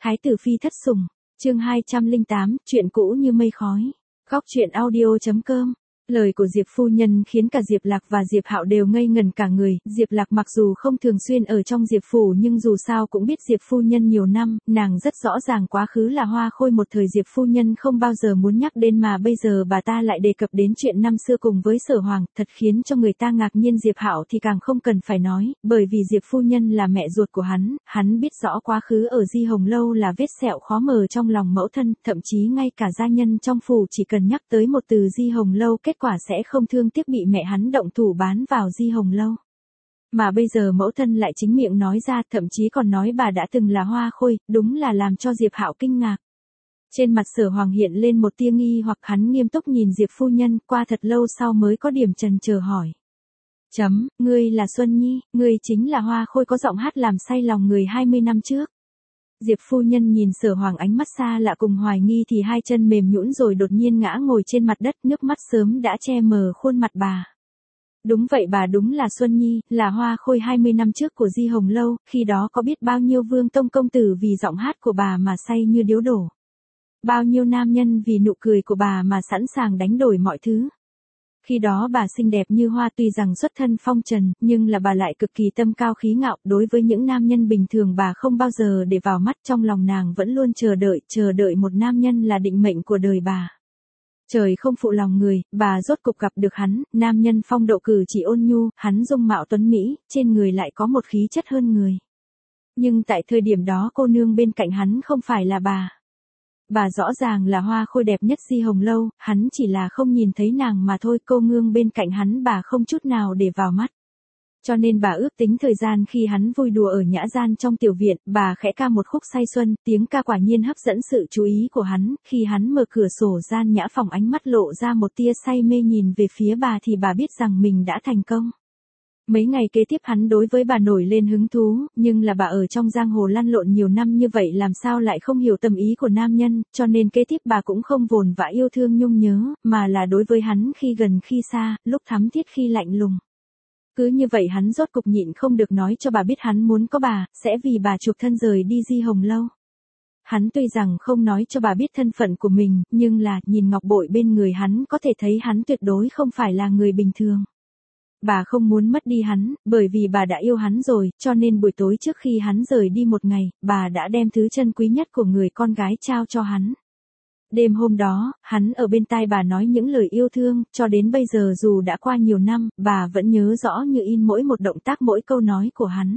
Thái tử phi thất sủng, chương 208, chuyện cũ như mây khói. Góc truyện audio.com. Lời của Diệp phu nhân khiến cả Diệp Lạc và Diệp Hạo đều ngây ngẩn cả người. Diệp Lạc mặc dù không thường xuyên ở trong Diệp phủ nhưng dù sao cũng biết Diệp phu nhân nhiều năm, nàng rất rõ ràng quá khứ là hoa khôi một thời Diệp phu nhân không bao giờ muốn nhắc đến mà bây giờ bà ta lại đề cập đến chuyện năm xưa cùng với Sở Hoàng, thật khiến cho người ta ngạc nhiên. Diệp Hạo thì càng không cần phải nói, bởi vì Diệp phu nhân là mẹ ruột của hắn biết rõ quá khứ ở Di Hồng Lâu là vết sẹo khó mờ trong lòng mẫu thân, thậm chí ngay cả gia nhân trong phủ chỉ cần nhắc tới một từ Di Hồng Lâu kết quả sẽ không thương tiếc bị mẹ hắn động thủ bán vào Di Hồng Lâu. Mà bây giờ mẫu thân lại chính miệng nói ra, thậm chí còn nói bà đã từng là hoa khôi, đúng là làm cho Diệp Hạo kinh ngạc. Trên mặt Sở Hoàng hiện lên một tia nghi hoặc, hắn nghiêm túc nhìn Diệp phu nhân, qua thật lâu sau mới có điểm chần chờ hỏi. Ngươi là Xuân Nhi, ngươi chính là hoa khôi có giọng hát làm say lòng người 20 năm trước. Diệp phu nhân nhìn Sở Hoàng ánh mắt xa lạ cùng hoài nghi thì hai chân mềm nhũn rồi đột nhiên ngã ngồi trên mặt đất, nước mắt sớm đã che mờ khuôn mặt bà. Đúng vậy, bà đúng là Xuân Nhi, là hoa khôi 20 năm trước của Di Hồng Lâu, khi đó có biết bao nhiêu vương tông công tử vì giọng hát của bà mà say như điếu đổ. Bao nhiêu nam nhân vì nụ cười của bà mà sẵn sàng đánh đổi mọi thứ. Khi đó bà xinh đẹp như hoa, tuy rằng xuất thân phong trần, nhưng là bà lại cực kỳ tâm cao khí ngạo, đối với những nam nhân bình thường bà không bao giờ để vào mắt, trong lòng nàng vẫn luôn chờ đợi một nam nhân là định mệnh của đời bà. Trời không phụ lòng người, bà rốt cục gặp được hắn, nam nhân phong độ cử chỉ ôn nhu, hắn dung mạo tuấn mỹ, trên người lại có một khí chất hơn người. Nhưng tại thời điểm đó cô nương bên cạnh hắn không phải là bà. Bà rõ ràng là hoa khôi đẹp nhất Di Hồng Lâu, hắn chỉ là không nhìn thấy nàng mà thôi. Cô nương bên cạnh hắn bà không chút nào để vào mắt. Cho nên bà ước tính thời gian khi hắn vui đùa ở nhã gian trong tiểu viện, bà khẽ ca một khúc say xuân, tiếng ca quả nhiên hấp dẫn sự chú ý của hắn. Khi hắn mở cửa sổ gian nhã phòng, ánh mắt lộ ra một tia say mê nhìn về phía bà thì bà biết rằng mình đã thành công. Mấy ngày kế tiếp hắn đối với bà nổi lên hứng thú, nhưng là bà ở trong giang hồ lăn lộn nhiều năm như vậy làm sao lại không hiểu tâm ý của nam nhân, cho nên kế tiếp bà cũng không vồn vã yêu thương nhung nhớ, mà là đối với hắn khi gần khi xa, lúc thắm thiết khi lạnh lùng. Cứ như vậy hắn rốt cục nhịn không được nói cho bà biết hắn muốn có bà, sẽ vì bà chuộc thân rời đi Di Hồng Lâu. Hắn tuy rằng không nói cho bà biết thân phận của mình, nhưng là nhìn ngọc bội bên người hắn có thể thấy hắn tuyệt đối không phải là người bình thường. Bà không muốn mất đi hắn, bởi vì bà đã yêu hắn rồi, cho nên buổi tối trước khi hắn rời đi một ngày, bà đã đem thứ chân quý nhất của người con gái trao cho hắn. Đêm hôm đó, hắn ở bên tai bà nói những lời yêu thương, cho đến bây giờ dù đã qua nhiều năm, bà vẫn nhớ rõ như in mỗi một động tác mỗi câu nói của hắn.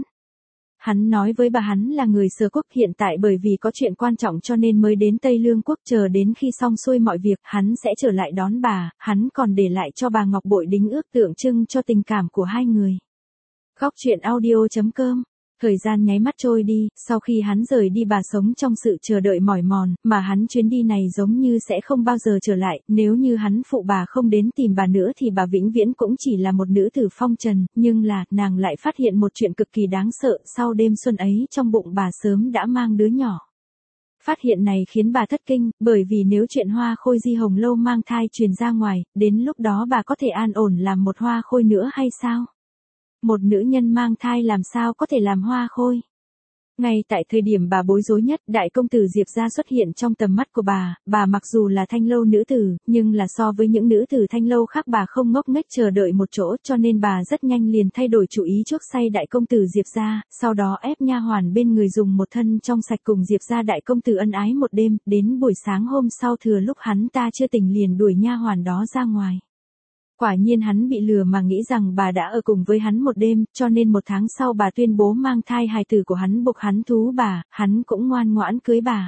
Hắn nói với bà hắn là người Sở Quốc, hiện tại bởi vì có chuyện quan trọng cho nên mới đến Tây Lương Quốc, chờ đến khi xong xuôi mọi việc, hắn sẽ trở lại đón bà, hắn còn để lại cho bà ngọc bội đính ước tượng trưng cho tình cảm của hai người. Góc truyện audio.com. Thời gian nháy mắt trôi đi, sau khi hắn rời đi bà sống trong sự chờ đợi mỏi mòn, mà hắn chuyến đi này giống như sẽ không bao giờ trở lại, nếu như hắn phụ bà không đến tìm bà nữa thì bà vĩnh viễn cũng chỉ là một nữ tử phong trần, nhưng là, nàng lại phát hiện một chuyện cực kỳ đáng sợ, sau đêm xuân ấy trong bụng bà sớm đã mang đứa nhỏ. Phát hiện này khiến bà thất kinh, bởi vì nếu chuyện hoa khôi Di Hồng Lâu mang thai truyền ra ngoài, đến lúc đó bà có thể an ổn làm một hoa khôi nữa hay sao? Một nữ nhân mang thai làm sao có thể làm hoa khôi? Ngay tại thời điểm bà bối rối nhất, đại công tử Diệp gia xuất hiện trong tầm mắt của bà mặc dù là Thanh Lâu nữ tử, nhưng là so với những nữ tử Thanh Lâu khác bà không ngốc nghếch chờ đợi một chỗ, cho nên bà rất nhanh liền thay đổi chủ ý chuốc say đại công tử Diệp gia, sau đó ép nha hoàn bên người dùng một thân trong sạch cùng Diệp gia đại công tử ân ái một đêm, đến buổi sáng hôm sau thừa lúc hắn ta chưa tỉnh liền đuổi nha hoàn đó ra ngoài. Quả nhiên hắn bị lừa mà nghĩ rằng bà đã ở cùng với hắn một đêm, cho nên một tháng sau bà tuyên bố mang thai hài tử của hắn, buộc hắn thú bà, hắn cũng ngoan ngoãn cưới bà.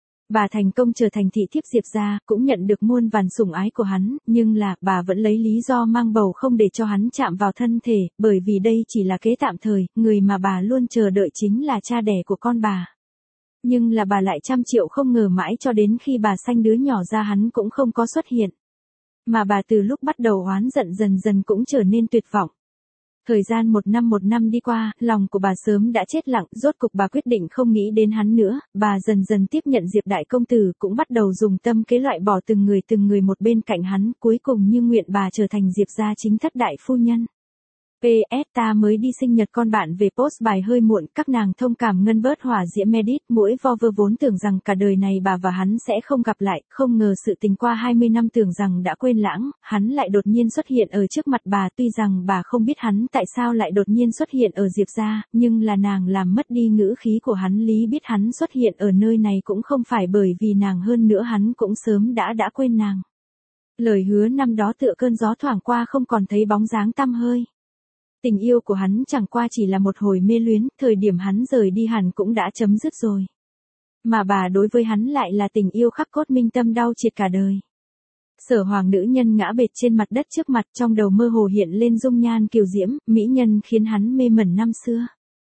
Bà thành công trở thành thị thiếp Diệp gia, cũng nhận được muôn vàn sủng ái của hắn, nhưng là bà vẫn lấy lý do mang bầu không để cho hắn chạm vào thân thể, bởi vì đây chỉ là kế tạm thời, người mà bà luôn chờ đợi chính là cha đẻ của con bà. Nhưng là bà lại trăm triệu không ngờ mãi cho đến khi bà sanh đứa nhỏ ra hắn cũng không có xuất hiện. Mà bà từ lúc bắt đầu oán giận dần dần cũng trở nên tuyệt vọng. Thời gian một năm đi qua, lòng của bà sớm đã chết lặng, rốt cục bà quyết định không nghĩ đến hắn nữa, bà dần dần tiếp nhận Diệp đại công tử, cũng bắt đầu dùng tâm kế loại bỏ từng người một bên cạnh hắn, cuối cùng như nguyện bà trở thành Diệp gia chính thất đại phu nhân. PS ta mới đi sinh nhật con bạn về post bài hơi muộn, các nàng thông cảm ngân bớt hỏa diễm Medit, mũi vo vơ vốn tưởng rằng cả đời này bà và hắn sẽ không gặp lại, không ngờ sự tình qua 20 năm tưởng rằng đã quên lãng, hắn lại đột nhiên xuất hiện ở trước mặt bà, tuy rằng bà không biết hắn tại sao lại đột nhiên xuất hiện ở Diệp gia, nhưng là nàng làm mất đi ngữ khí của hắn, lý biết hắn xuất hiện ở nơi này cũng không phải bởi vì nàng, hơn nữa hắn cũng sớm đã quên nàng. Lời hứa năm đó tựa cơn gió thoảng qua không còn thấy bóng dáng tăm hơi. Tình yêu của hắn chẳng qua chỉ là một hồi mê luyến, thời điểm hắn rời đi hẳn cũng đã chấm dứt rồi. Mà bà đối với hắn lại là tình yêu khắc cốt minh tâm, đau triệt cả đời. Sở Hoàng nữ nhân ngã bệt trên mặt đất trước mặt, trong đầu mơ hồ hiện lên dung nhan kiều diễm, mỹ nhân khiến hắn mê mẩn năm xưa.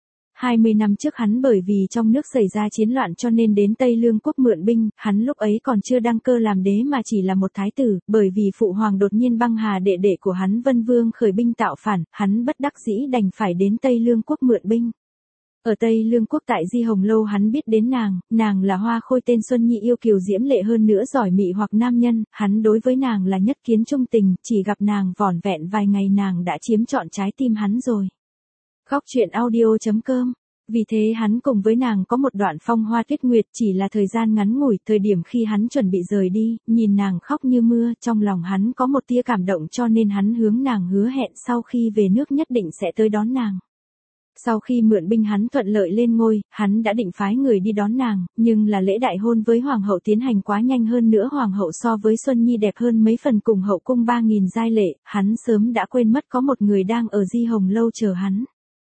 20 năm trước hắn bởi vì trong nước xảy ra chiến loạn cho nên đến Tây Lương quốc mượn binh, hắn lúc ấy còn chưa đăng cơ làm đế mà chỉ là một thái tử, bởi vì phụ hoàng đột nhiên băng hà đệ đệ của hắn Vân Vương khởi binh tạo phản, hắn bất đắc dĩ đành phải đến Tây Lương quốc mượn binh. Ở Tây Lương quốc tại Di Hồng Lâu hắn biết đến nàng là hoa khôi tên Xuân Nhi, yêu kiều diễm lệ hơn nữa giỏi mị hoặc nam nhân, hắn đối với nàng là nhất kiến trung tình, chỉ gặp nàng vỏn vẹn vài ngày nàng đã chiếm trọn trái tim hắn rồi. Khóc chuyện audio.com. Vì thế hắn cùng với nàng có một đoạn phong hoa tuyết nguyệt, chỉ là thời gian ngắn ngủi, thời điểm khi hắn chuẩn bị rời đi, nhìn nàng khóc như mưa, trong lòng hắn có một tia cảm động cho nên hắn hướng nàng hứa hẹn sau khi về nước nhất định sẽ tới đón nàng. Sau khi mượn binh hắn thuận lợi lên ngôi, hắn đã định phái người đi đón nàng, nhưng là lễ đại hôn với hoàng hậu tiến hành quá nhanh, hơn nữa hoàng hậu so với Xuân Nhi đẹp hơn mấy phần, cùng hậu cung 3000 giai lệ, hắn sớm đã quên mất có một người đang ở Di Hồng Lâu chờ hắn.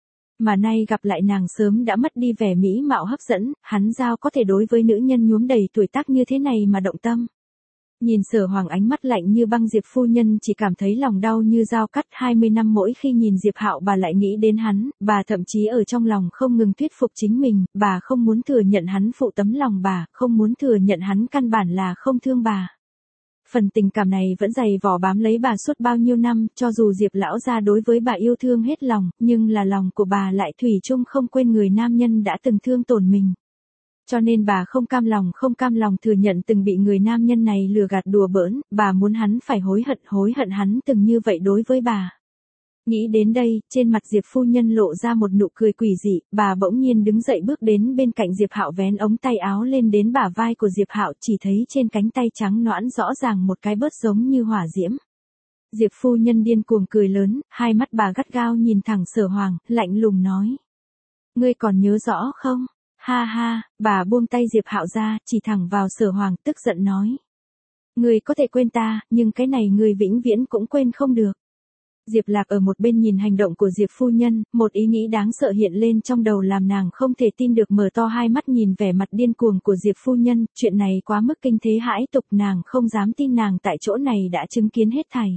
Mà nay gặp lại nàng sớm đã mất đi vẻ mỹ mạo hấp dẫn, hắn giao có thể đối với nữ nhân nhuốm đầy tuổi tác như thế này mà động tâm. Nhìn Sở Hoàng ánh mắt lạnh như băng, Diệp phu nhân chỉ cảm thấy lòng đau như dao cắt. 20 năm mỗi khi nhìn Diệp Hạo bà lại nghĩ đến hắn, bà thậm chí ở trong lòng không ngừng thuyết phục chính mình, bà không muốn thừa nhận hắn phụ tấm lòng bà, không muốn thừa nhận hắn căn bản là không thương bà. Phần tình cảm này vẫn dày vò bám lấy bà suốt bao nhiêu năm, cho dù Diệp lão gia đối với bà yêu thương hết lòng, nhưng là lòng của bà lại thủy chung không quên người nam nhân đã từng thương tổn mình. Cho nên bà không cam lòng thừa nhận từng bị người nam nhân này lừa gạt đùa bỡn, bà muốn hắn phải hối hận hắn từng như vậy đối với bà. Nghĩ đến đây, trên mặt Diệp phu nhân lộ ra một nụ cười quỷ dị, bà bỗng nhiên đứng dậy bước đến bên cạnh Diệp Hạo, vén ống tay áo lên đến bả vai của Diệp Hạo, chỉ thấy trên cánh tay trắng nõn rõ ràng một cái bớt giống như hỏa diễm. Diệp phu nhân điên cuồng cười lớn, hai mắt bà gắt gao nhìn thẳng Sở Hoàng, lạnh lùng nói: "Ngươi còn nhớ rõ không?" Ha ha, bà buông tay Diệp Hạo ra, chỉ thẳng vào Sở Hoàng, tức giận nói: "Ngươi có thể quên ta, nhưng cái này ngươi vĩnh viễn cũng quên không được." Diệp Lạc ở một bên nhìn hành động của Diệp phu nhân, một ý nghĩ đáng sợ hiện lên trong đầu làm nàng không thể tin được, mở to hai mắt nhìn vẻ mặt điên cuồng của Diệp phu nhân, chuyện này quá mức kinh thế hãi tục, nàng không dám tin nàng tại chỗ này đã chứng kiến hết thảy.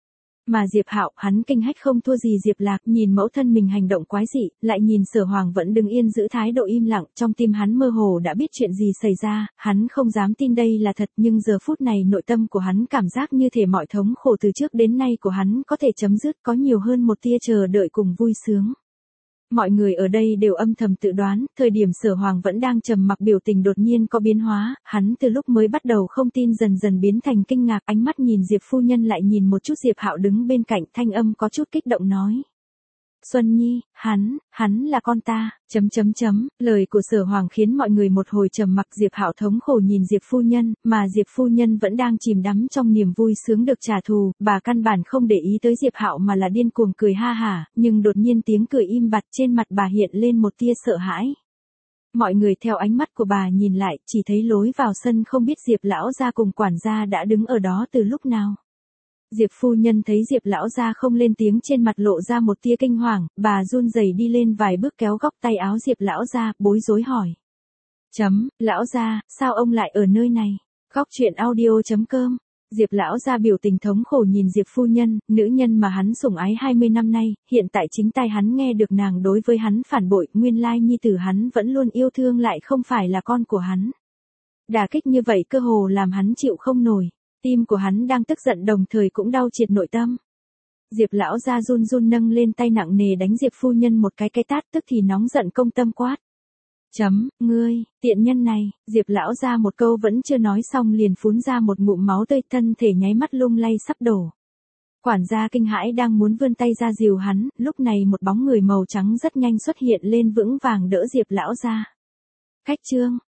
Mà Diệp Hạo, hắn kinh hách không thua gì Diệp Lạc, nhìn mẫu thân mình hành động quái dị, lại nhìn Sở Hoàng vẫn đứng yên giữ thái độ im lặng, trong tim hắn mơ hồ đã biết chuyện gì xảy ra, hắn không dám tin đây là thật, nhưng giờ phút này nội tâm của hắn cảm giác như thể mọi thống khổ từ trước đến nay của hắn có thể chấm dứt, có nhiều hơn một tia chờ đợi cùng vui sướng. Mọi người ở đây đều âm thầm tự đoán, thời điểm Sở Hoàng vẫn đang trầm mặc biểu tình đột nhiên có biến hóa, hắn từ lúc mới bắt đầu không tin dần dần biến thành kinh ngạc, ánh mắt nhìn Diệp phu nhân lại nhìn một chút Diệp Hạo đứng bên cạnh, thanh âm có chút kích động nói: "Xuân Nhi, hắn là con ta." Lời của Sở Hoàng khiến mọi người một hồi trầm mặc, Diệp Hạo thống khổ nhìn Diệp phu nhân, mà Diệp phu nhân vẫn đang chìm đắm trong niềm vui sướng được trả thù, bà căn bản không để ý tới Diệp Hạo mà là điên cuồng cười ha hả, nhưng đột nhiên tiếng cười im bặt, trên mặt bà hiện lên một tia sợ hãi. Mọi người theo ánh mắt của bà nhìn lại, chỉ thấy lối vào sân không biết Diệp lão gia cùng quản gia đã đứng ở đó từ lúc nào. Diệp phu nhân thấy Diệp lão gia không lên tiếng, trên mặt lộ ra một tia kinh hoàng, bà run rẩy đi lên vài bước kéo góc tay áo Diệp lão gia, bối rối hỏi: "Lão gia, sao ông lại ở nơi này?" Khóc chuyện audio.com. Diệp lão gia biểu tình thống khổ nhìn Diệp phu nhân, nữ nhân mà hắn sủng ái 20 năm nay, hiện tại chính tai hắn nghe được nàng đối với hắn phản bội, nguyên lai nhi tử hắn vẫn luôn yêu thương lại không phải là con của hắn. Đả kích như vậy cơ hồ làm hắn chịu không nổi. Tim của hắn đang tức giận đồng thời cũng đau triệt nội tâm. Diệp lão gia run run nâng lên tay nặng nề đánh Diệp phu nhân một cái tát, tức thì nóng giận công tâm quát: "Ngươi, tiện nhân này." Diệp lão gia một câu vẫn chưa nói xong liền phun ra một ngụm máu tươi, thân thể nháy mắt lung lay sắp đổ. Quản gia kinh hãi đang muốn vươn tay ra dìu hắn, lúc này một bóng người màu trắng rất nhanh xuất hiện lên vững vàng đỡ Diệp lão ra. Khách Trương,